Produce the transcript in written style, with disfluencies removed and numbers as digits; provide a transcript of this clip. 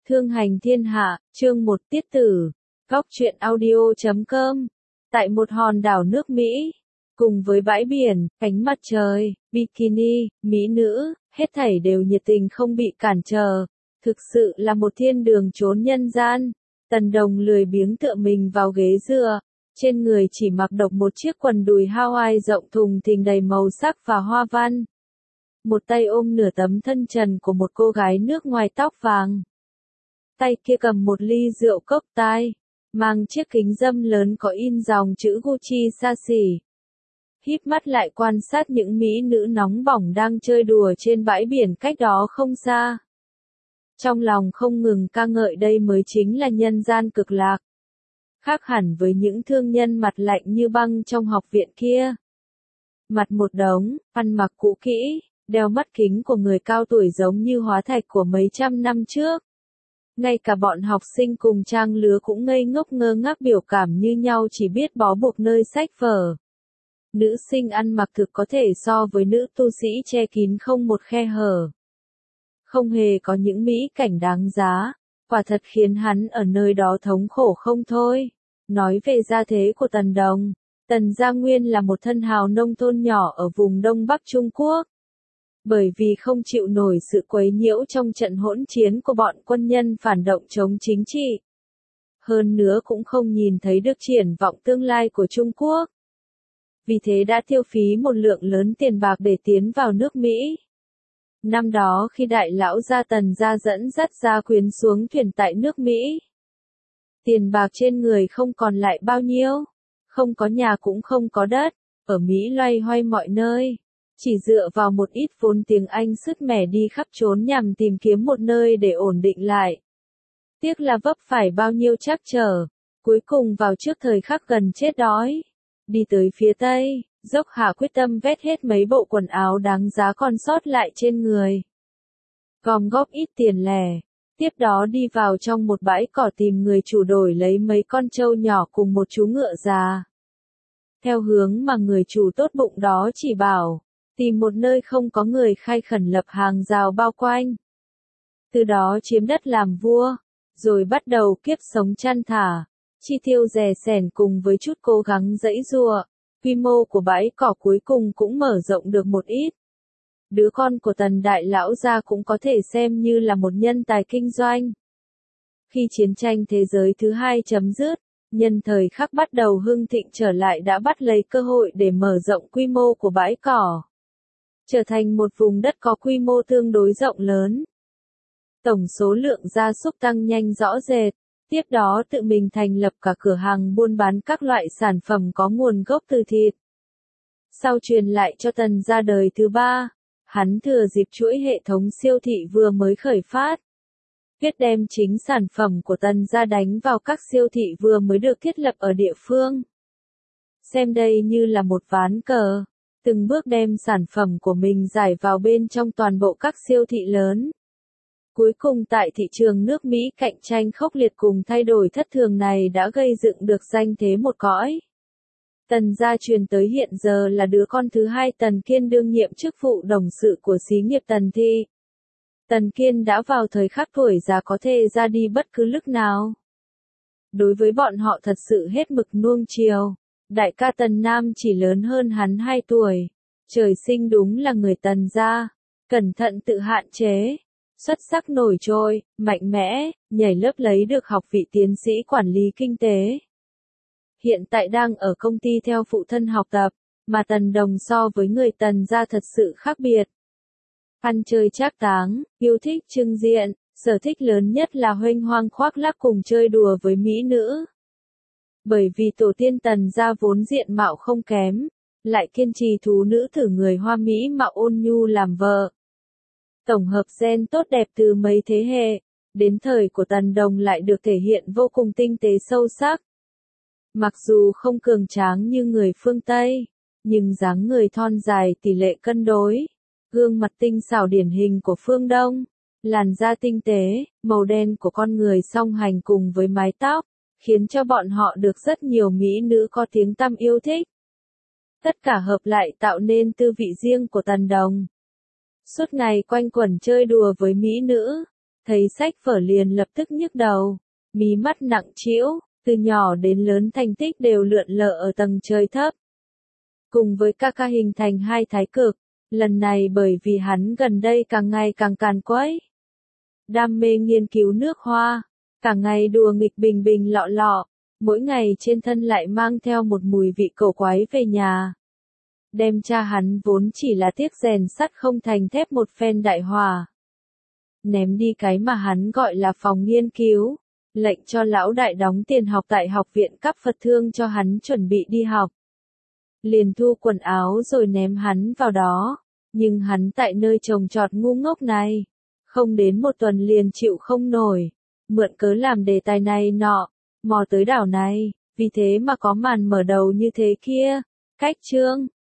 Thương hành thiên hạ, chương 1 tiết tử. Góc truyện audio.com. Tại một hòn đảo nước Mỹ, cùng với bãi biển, ánh mặt trời, bikini, mỹ nữ, hết thảy đều nhiệt tình không bị cản trở. Thực sự là một thiên đường chốn nhân gian. Tần Đồng lười biếng tựa mình vào ghế dựa, trên người chỉ mặc độc một chiếc quần đùi Hawaii rộng thùng thình đầy màu sắc và hoa văn. Một tay ôm nửa tấm thân trần của một cô gái nước ngoài tóc vàng. Tay kia cầm một ly rượu cốc tai, mang chiếc kính râm lớn có in dòng chữ Gucci xa xỉ. Híp mắt lại quan sát những mỹ nữ nóng bỏng đang chơi đùa trên bãi biển cách đó không xa. Trong lòng không ngừng ca ngợi đây mới chính là nhân gian cực lạc. Khác hẳn với những thương nhân mặt lạnh như băng trong học viện kia. Mặt một đống, ăn mặc cũ kỹ, đeo mắt kính của người cao tuổi giống như hóa thạch của mấy trăm năm trước. Ngay cả bọn học sinh cùng trang lứa cũng ngây ngốc ngơ ngác biểu cảm như nhau chỉ biết bó buộc nơi sách vở. Nữ sinh ăn mặc thực có thể so với nữ tu sĩ che kín không một khe hở. Không hề có những mỹ cảnh đáng giá, quả thật khiến hắn ở nơi đó thống khổ không thôi. Nói về gia thế của Tần Đồng, Tần Gia Nguyên là một thân hào nông thôn nhỏ ở vùng Đông Bắc Trung Quốc. Bởi vì không chịu nổi sự quấy nhiễu trong trận hỗn chiến của bọn quân nhân phản động chống chính trị. Hơn nữa cũng không nhìn thấy được triển vọng tương lai của Trung Quốc. Vì thế đã tiêu phí một lượng lớn tiền bạc để tiến vào nước Mỹ. Năm đó khi đại lão gia Tần gia dẫn dắt gia quyến xuống thuyền tại nước Mỹ. Tiền bạc trên người không còn lại bao nhiêu. Không có nhà cũng không có đất. Ở Mỹ loay hoay mọi nơi. Chỉ dựa vào một ít vốn tiếng Anh sứt mẻ đi khắp trốn nhằm tìm kiếm một nơi để ổn định lại. Tiếc là vấp phải bao nhiêu trắc trở. Cuối cùng vào trước thời khắc gần chết đói. Đi tới phía Tây, dốc hạ quyết tâm vét hết mấy bộ quần áo đáng giá còn sót lại trên người. Gom góp ít tiền lẻ. Tiếp đó đi vào trong một bãi cỏ tìm người chủ đổi lấy mấy con trâu nhỏ cùng một chú ngựa già. Theo hướng mà người chủ tốt bụng đó chỉ bảo. Tìm một nơi không có người khai khẩn lập hàng rào bao quanh. Từ đó chiếm đất làm vua, rồi bắt đầu kiếp sống chăn thả, chi tiêu rè sẻn cùng với chút cố gắng giãy giụa, quy mô của bãi cỏ cuối cùng cũng mở rộng được một ít. Đứa con của Tần đại lão gia cũng có thể xem như là một nhân tài kinh doanh. Khi chiến tranh thế giới thứ hai chấm dứt, nhân thời khắc bắt đầu hưng thịnh trở lại đã bắt lấy cơ hội để mở rộng quy mô của bãi cỏ. Trở thành một vùng đất có quy mô tương đối rộng lớn. Tổng số lượng gia súc tăng nhanh rõ rệt, tiếp đó tự mình thành lập cả cửa hàng buôn bán các loại sản phẩm có nguồn gốc từ thịt. Sau truyền lại cho Tần gia đời thứ ba, hắn thừa dịp chuỗi hệ thống siêu thị vừa mới khởi phát. Quyết đem chính sản phẩm của Tần gia đánh vào các siêu thị vừa mới được thiết lập ở địa phương. Xem đây như là một ván cờ. Từng bước đem sản phẩm của mình giải vào bên trong toàn bộ các siêu thị lớn. Cuối cùng tại thị trường nước Mỹ cạnh tranh khốc liệt cùng thay đổi thất thường này đã gây dựng được danh thế một cõi. Tần gia truyền tới hiện giờ là đứa con thứ hai Tần Kiên đương nhiệm chức vụ đồng sự của xí nghiệp Tần Thị. Tần Kiên đã vào thời khắc tuổi già có thể ra đi bất cứ lúc nào. Đối với bọn họ thật sự hết mực nuông chiều. Đại ca Tần Nam chỉ lớn hơn hắn 2 tuổi. Trời sinh đúng là người Tần gia. Cẩn thận tự hạn chế. Xuất sắc nổi trội, mạnh mẽ, nhảy lớp lấy được học vị tiến sĩ quản lý kinh tế. Hiện tại đang ở công ty theo phụ thân học tập, mà Tần Đồng so với người Tần gia thật sự khác biệt. Ăn chơi trác táng, yêu thích trưng diện, sở thích lớn nhất là huênh hoang khoác lác cùng chơi đùa với mỹ nữ. Bởi vì tổ tiên Tần gia vốn diện mạo không kém, lại kiên trì thú nữ thử người Hoa Mỹ mạo ôn nhu làm vợ. Tổng hợp gen tốt đẹp từ mấy thế hệ, đến thời của Tần Đồng lại được thể hiện vô cùng tinh tế sâu sắc. Mặc dù không cường tráng như người phương Tây, nhưng dáng người thon dài tỷ lệ cân đối, gương mặt tinh xảo điển hình của phương Đông, làn da tinh tế, màu đen của con người song hành cùng với mái tóc, khiến cho bọn họ được rất nhiều mỹ nữ có tiếng tăm yêu thích. Tất cả hợp lại tạo nên tư vị riêng của Tần Đồng. Suốt ngày quanh quẩn chơi đùa với mỹ nữ, thấy sách vở liền lập tức nhức đầu, mí mắt nặng trĩu, từ nhỏ đến lớn thành tích đều lượn lờ ở tầng trời thấp. Cùng với Kaka hình thành hai thái cực, lần này bởi vì hắn gần đây càng ngày càng càn quấy. Đam mê nghiên cứu nước hoa, cả ngày đùa nghịch bình bình lọ lọ, mỗi ngày trên thân lại mang theo một mùi vị cổ quái về nhà. Đem cha hắn vốn chỉ là tiếc rèn sắt không thành thép một phen đại hòa. Ném đi cái mà hắn gọi là phòng nghiên cứu, lệnh cho lão đại đóng tiền học tại học viện cấp Phật Thương cho hắn chuẩn bị đi học. Liền thu quần áo rồi ném hắn vào đó, nhưng hắn tại nơi trồng trọt ngu ngốc này, không đến một tuần liền chịu không nổi, mượn cớ làm đề tài này nọ, mò tới đảo này, vì thế mà có màn mở đầu như thế kia. Cách chương